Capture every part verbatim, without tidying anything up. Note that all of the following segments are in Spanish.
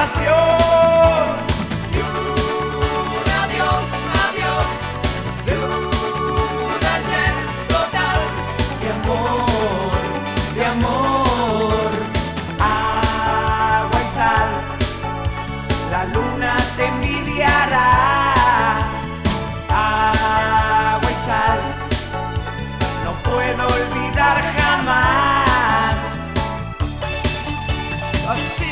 pasión. Y un adiós, adiós, luna llena total de amor, de amor. Agua y sal, la luna te envidiará. Agua y sal, no puedo olvidar jamás. Así.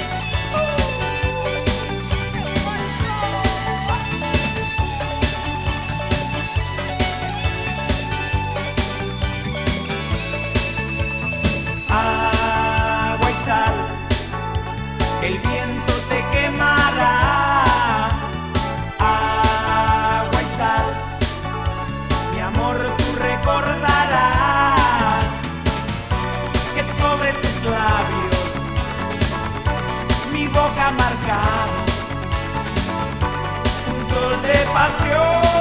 Agua y sal, el viento te quemará. Agua y sal, mi amor tú recordarás que sobre tus labios mi boca marcaba un sol de pasión.